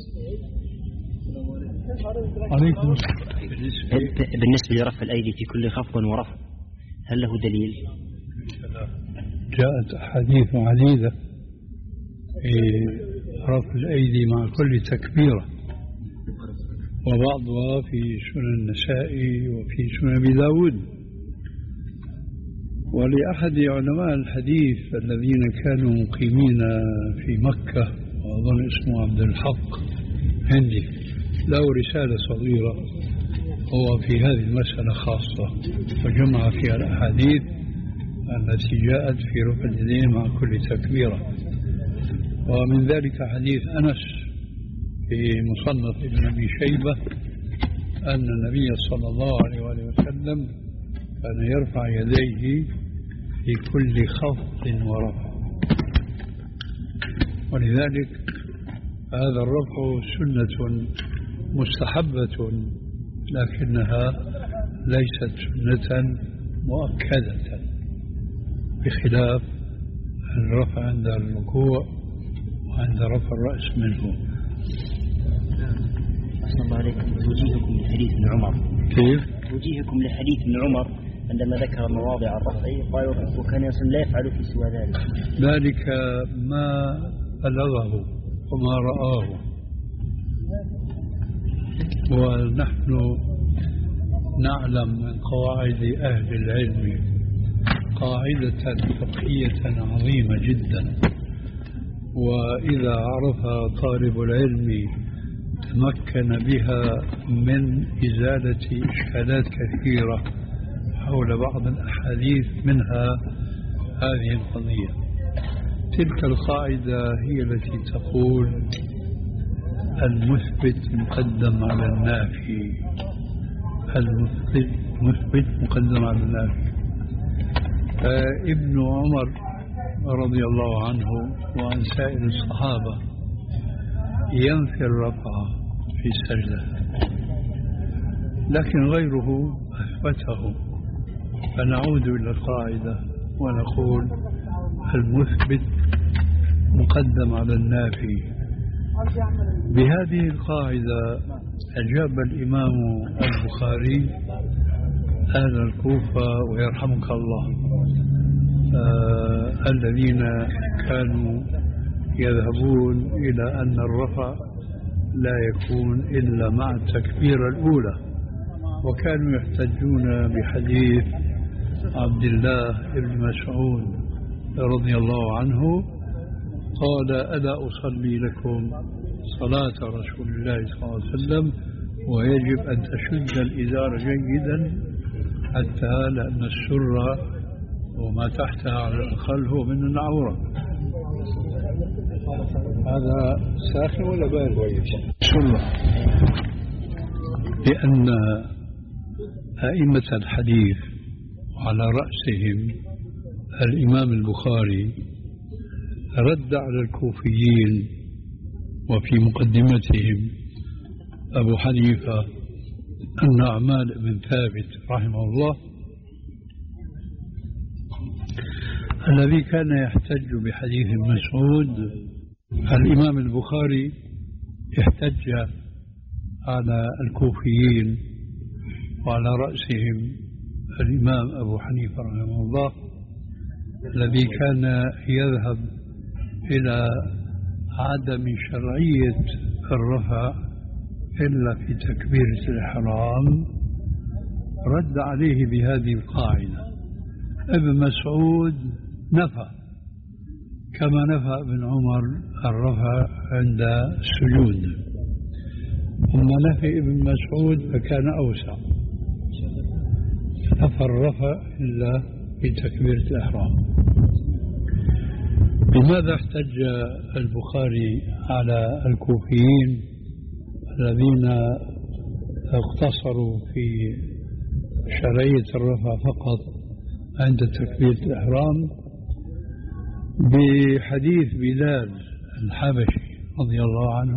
عليكم. بالنسبة لرفع الأيدي في كل خفض ورفع هل له دليل؟ جاءت أحاديث عديدة في رفع الأيدي مع كل تكبيرة وبعضها في سنن النسائي وفي سنن أبي داود. ولأحد علماء الحديث الذين كانوا مقيمين في مكة وأظن اسمه عبد الحق عندي له رسالة صغيرة هو في هذه المسألة خاصة، وجمع فيها الأحاديث التي جاءت في رفع اليدين مع كل تكبيرة. ومن ذلك حديث أنس في مصنف ابن أبي شيبة أن النبي صلى الله عليه وآله وسلم كان يرفع يديه في كل خفض ورفع، ولذلك هذا الرفع سنة مستحبة لكنها ليست سنة مؤكدة، بخلاف الرفع عند الركوع وعند رفع الرأس منه. أحسن الله عليكم. وجيهكم لحديث ابن عمر. كيف؟ وجيهكم لحديث ابن عمر عندما ذكر مواضع الرفع قال وكان يصل لا يفعل في سوى ذلك. ذلك ما بلغه وما رآه، ونحن نعلم من قواعد أهل العلم قاعدة فقهية عظيمة جدا، وإذا عرف طالب العلم تمكن بها من إزالة إشكالات كثيرة حول بعض الأحاديث، منها هذه القضية. تلك القاعدة هي التي تقول المثبت مقدم على النافي. المثبت مثبت مقدم على النافي. آه ابن عمر رضي الله عنه وعن سائر الصحابة ينفي الرفع في السجدة، لكن غيره أثبته، فنعود إلى القاعدة ونقول المثبت مقدم على النافي. بهذه القاعدة أجاب الإمام البخاري أهل الكوفة ويرحمك الله آه الذين كانوا يذهبون إلى أن الرفع لا يكون إلا مع التكبيرة الأولى، وكانوا يحتجون بحديث عبد الله بن مسعود رضي الله عنه قال ألا أصلي لكم صلاة رسول الله صلى الله عليه وسلم ويجب أن تشد الإزار جيدا حتى لأن السرة وما تحتها على الأقل هو من العورة. هذا ساخن ولا بارد؟ سرة. لأن أئمة الحديث وعلى رأسهم الإمام البخاري رد على الكوفيين وفي مقدمتهم أبو حنيفة النعمان بن ثابت رحمه الله الذي كان يحتج بحديث مسعود. الإمام البخاري احتج على الكوفيين وعلى رأسهم الإمام أبو حنيفة رحمه الله الذي كان يذهب إلى عدم شرعية الرفع إلا في تكبيرة الإحرام، رد عليه بهذه القاعدة. ابن مسعود نفى كما نفى ابن عمر الرفع عند السجود، أما نفي ابن مسعود فكان أوسع، نفى الرفع إلا في تكبيرة الإحرام. لماذا احتج البخاري على الكوفيين الذين اقتصروا في شرعية الرفع فقط عند تكبيرة الإحرام؟ بحديث بلال الحبشي رضي الله عنه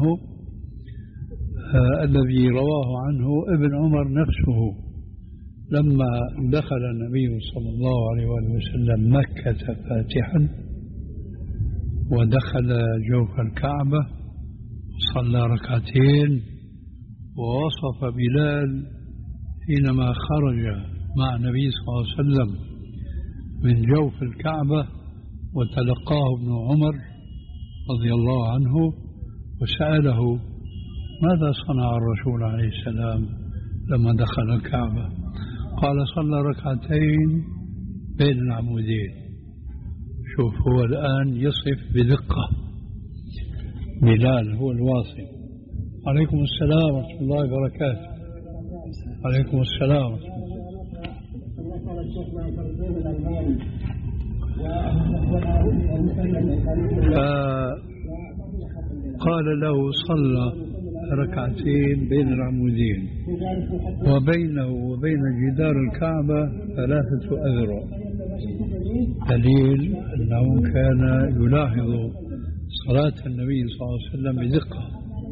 آه الذي رواه عنه ابن عمر نفسه لما دخل النبي صلى الله عليه وسلم مكة فاتحا ودخل جوف الكعبة صلى ركعتين، ووصف بلال حينما خرج مع النبي صلى الله عليه وسلم من جوف الكعبة وتلقاه ابن عمر رضي الله عنه وسأله ماذا صنع الرسول عليه السلام لما دخل الكعبة؟ قال صلى ركعتين بين العمودين. شوف هو الآن يصف بدقة، بلال هو الواصف عليكم السلام ورحمة الله وبركاته. عليكم السلام ورحمة الله. فقال له صلى ركعتين بين العمودين وبينه وبين جدار الكعبة ثلاثة أذرع، دليل أنه كان يلاحظ صلاة النبي صلى الله عليه وسلم بدقة.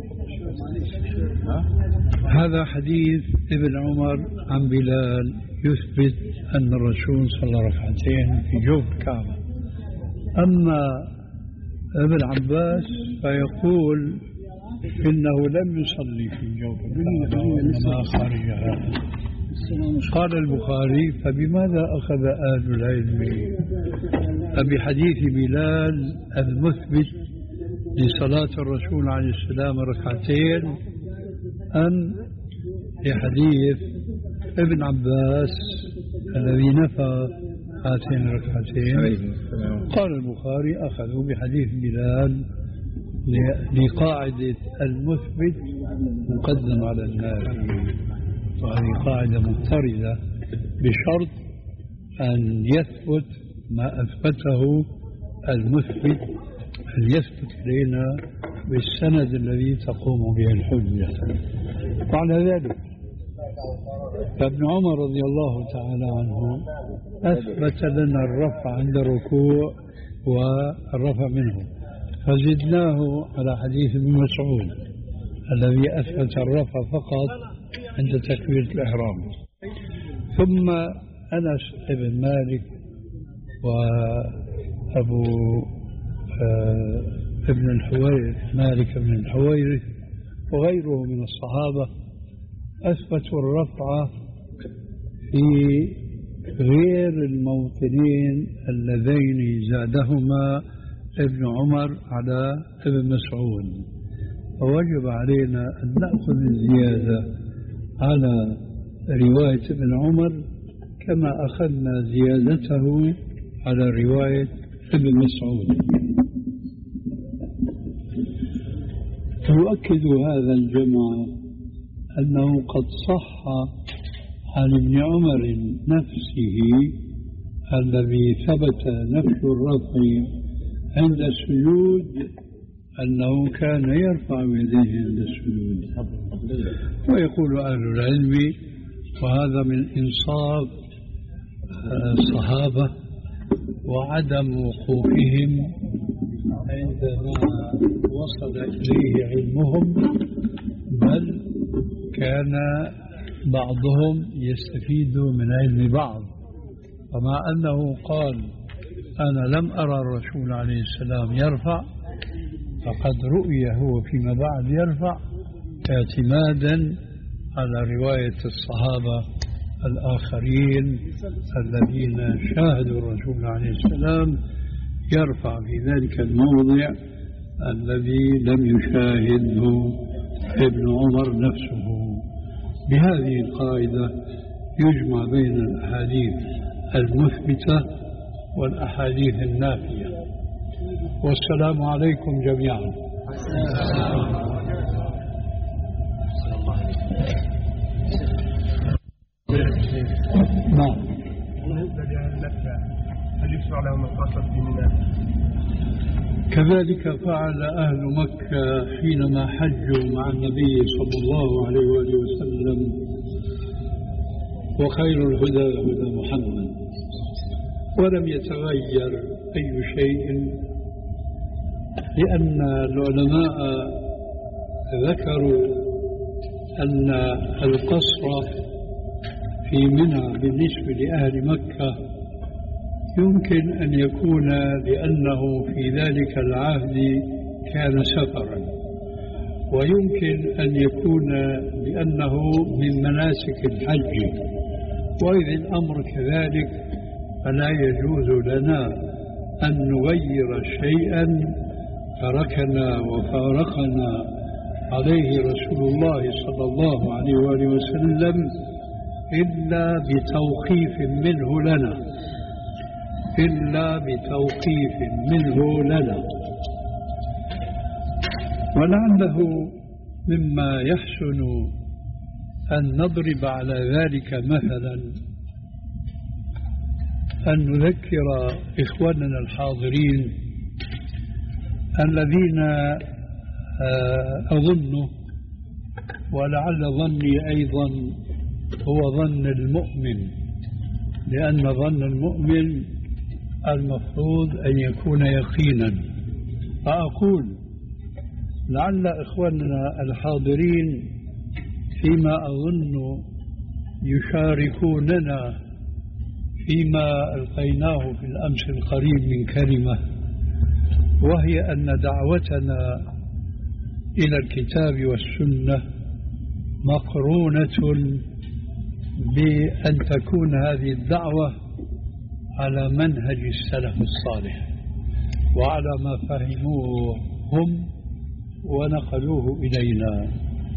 هذا حديث ابن عمر عن بلال يثبت أن الرسول صلى ركعتين في جوف الكعبة. أما ابن عباس فيقول إنه لم يصلي في جوف الكعبة وإنما خارجها. قال البخاري: فبماذا أخذ أهل العلم؟ فبحديث بلال المثبت لصلاة الرسول عليه السلام ركعتين، أم لحديث ابن عباس الذي نفى هاتين الركعتين؟ قال البخاري: أخذوا بحديث بلال لقاعدة المثبت مقدم على النافي، وهذه قاعدة مضطردة بشرط أن يثبت ما أثبته المثبت، أن يثبت إلينا بالسند الذي تقوم به الحجة. وعلى ذلك فابن عمر رضي الله تعالى عنه أثبت لنا الرفع عند الركوع والرفع منه، فزدناه على حديث ابن مسعود الذي أثبت الرفع فقط عند تكبيرة الإحرام. ثم أنس بن مالك وأبو آه ابن الحويرث مالك بن الحويرث وغيره من الصحابة أثبتوا الرفع في غير الموطنين اللذين زادهما ابن عمر على ابن مسعود، فوجب علينا أن نأخذ الزيادة على رواية ابن عمر كما أخذنا زيادته على رواية ابن مسعود. يؤكد هذا الجمع أنه قد صح عن ابن عمر نفسه الذي ثبت نفي الرفع عند السجود أنه كان يرفع يديه عند السجود. ويقول أهل العلم، وهذا من إنصاف الصحابة وعدم وقوفهم عندما وصل إليه علمهم، بل كان بعضهم يستفيد من علم بعض. ومع أنه قال: أنا لم أرى الرسول عليه السلام يرفع، فقد رؤي هو فيما بعد يرفع، اعتمادا على رواية الصحابة الآخرين الذين شاهدوا الرسول عليه السلام يرفع في ذلك الموضع الذي لم يشاهده ابن عمر نفسه. بهذه القاعدة يجمع بين الأحاديث المثبتة والأحاديث النافية. والسلام عليكم جميعا. نعم. كذلك فعل أهل مكة حينما حجوا مع النبي صلى الله عليه وآله وسلم، وخير الهدى هدى محمد، ولم يتغير أي شيء، لأن العلماء ذكروا أن القصر في منى بالنسبة لأهل مكة يمكن أن يكون لأنه في ذلك العهد كان سفرا، ويمكن أن يكون لأنه من مناسك الحج. وإذ الأمر كذلك فلا يجوز لنا أن نغير شيئا تركنا وفارقنا عليه رسول الله صلى الله عليه وآله وسلم إلا بتوقيف منه لنا إلا بتوقيف منه لنا ولعله مما يحسن أن نضرب على ذلك مثلا أن نذكر إخواننا الحاضرين الذين أظن ولعل ظني أيضا هو ظن المؤمن، لأن ظن المؤمن المفروض أن يكون يقينا. فأقول لعل إخواننا الحاضرين فيما أظن يشاركوننا فيما ألقيناه في الأمس القريب من كلمة، وهي أن دعوتنا إلى الكتاب والسنة مقرونة بأن تكون هذه الدعوة على منهج السلف الصالح وعلى ما فهموه هم ونقلوه إلينا.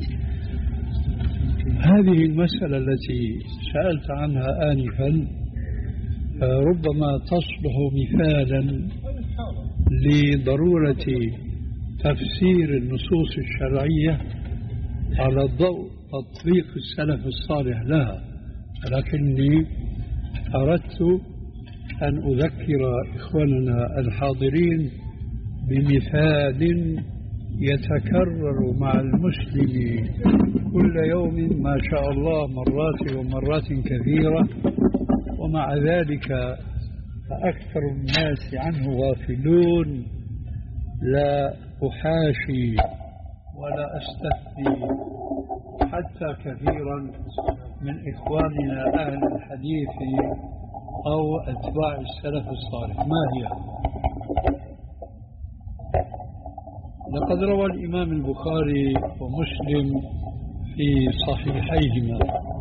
هذه المسألة التي سألت عنها آنفا ربما تصبح مثالا لضرورة تفسير النصوص الشرعية على ضوء تطبيق السلف الصالح لها، لكني أردت أن أذكر إخواننا الحاضرين بمثال يتكرر مع المسلم كل يوم ما شاء الله مرات ومرات كثيرة، ومع ذلك فأكثر الناس عنه غافلون. لا أحاشي ولا أستثني حتى كثيرا من إخواننا أهل الحديث أو أتباع السلف الصالح. ما هي؟ لقد روى الإمام البخاري ومسلم في صحيحيهما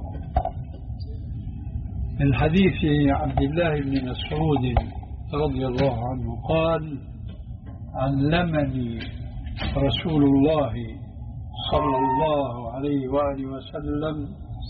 من حديث عبد الله بن مسعود رضي الله عنه قال: علمني رسول الله صلى الله عليه وآله وسلم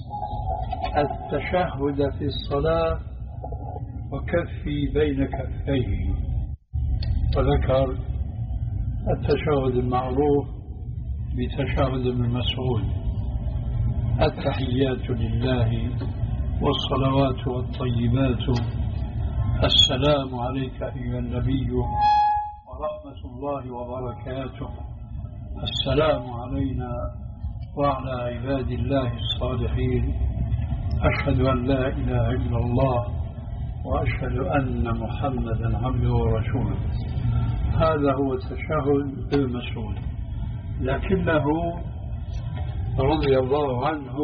التشهد في الصلاة وكفي بين كفيه. وذكر التشهد المعروف بتشهد ابن مسعود: التحيات لله والصلوات والطيبات، السلام عليك أيها النبي ورحمة الله وبركاته، السلام علينا وعلى عباد الله الصالحين، أشهد أن لا إله إلا الله وأشهد أن محمدا عبده ورسوله. هذا هو التشهد المسعود، لكنه رضي الله عنه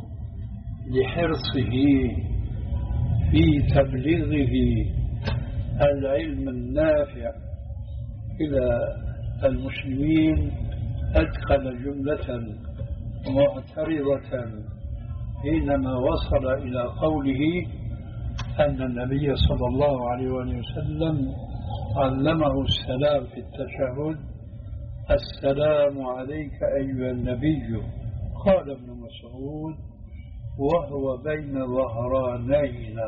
لحرصه في تبليغه العلم النافع إلى المسلمين أدخل جملة معترضة حينما وصل إلى قوله أن النبي صلى الله عليه وسلم علمه السلام في التشهد: السلام عليك أيها النبي. قال ابن مسعود: وهو بين ظهرانينا،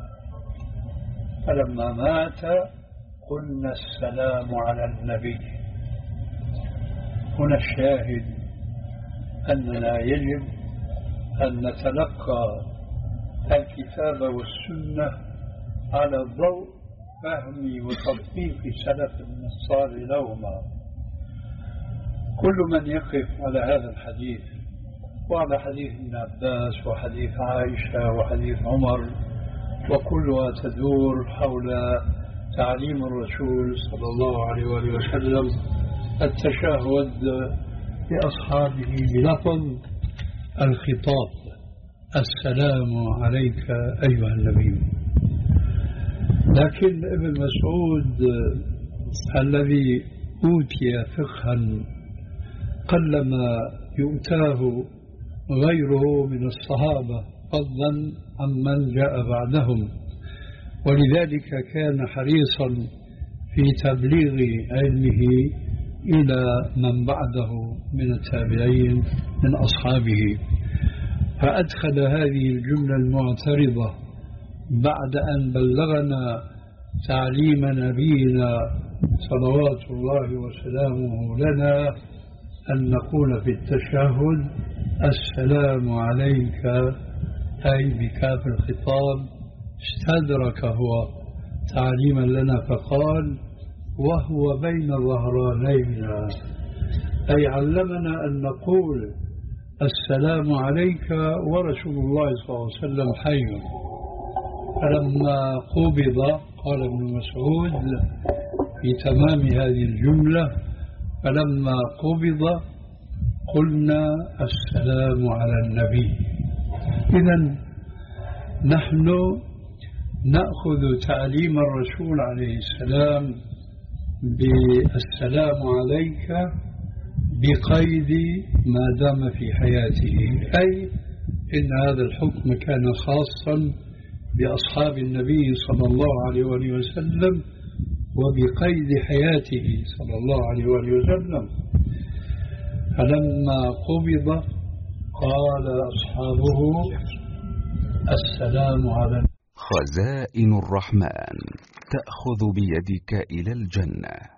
فلما مات قلنا السلام على النبي. هنا الشاهد أننا يجب أن نتلقى الكتاب والسنة على ضوء فهم وتطبيق سلف الصالح لهما. كل من يقف على هذا الحديث وعلى حديث ابن عباس وحديث عائشة وحديث عمر وكلها تدور حول تعليم الرسول صلى الله عليه وسلم التشهد لأصحابه بلفظ الخطاب: السلام عليك أيها النبي. لكن ابن مسعود الذي أوتي فقها قلما يؤتاه غيره من الصحابة فضلا عمن جاء بعدهم، ولذلك كان حريصا في تبليغ علمه إلى من بعده من التابعين من أصحابه، فأدخل هذه الجملة المعترضة بعد أن بلغنا تعليم نبينا صلوات الله وسلامه لنا أن نقول في التشهد السلام عليك، أي بكاف الخطاب. استدرك هو تعليما لنا فقال وهو بين ظهرانينا، أي علمنا أن نقول السلام عليك ورسول الله صلى الله عليه وسلم حي. فلما قبض قال ابن مسعود في تمام هذه الجملة فلما قبض قلنا السلام على النبي. إذن نحن نأخذ تعليم الرسول عليه السلام بالسلام عليك بقيد ما دام في حياته، أي إن هذا الحكم كان خاصا بأصحاب النبي صلى الله عليه وآله وسلم وبقيد حياته صلى الله عليه وآله وسلم. فلما قبض قال أصحابه السلام على خزائن الرحمن تأخذ بيدك إلى الجنة.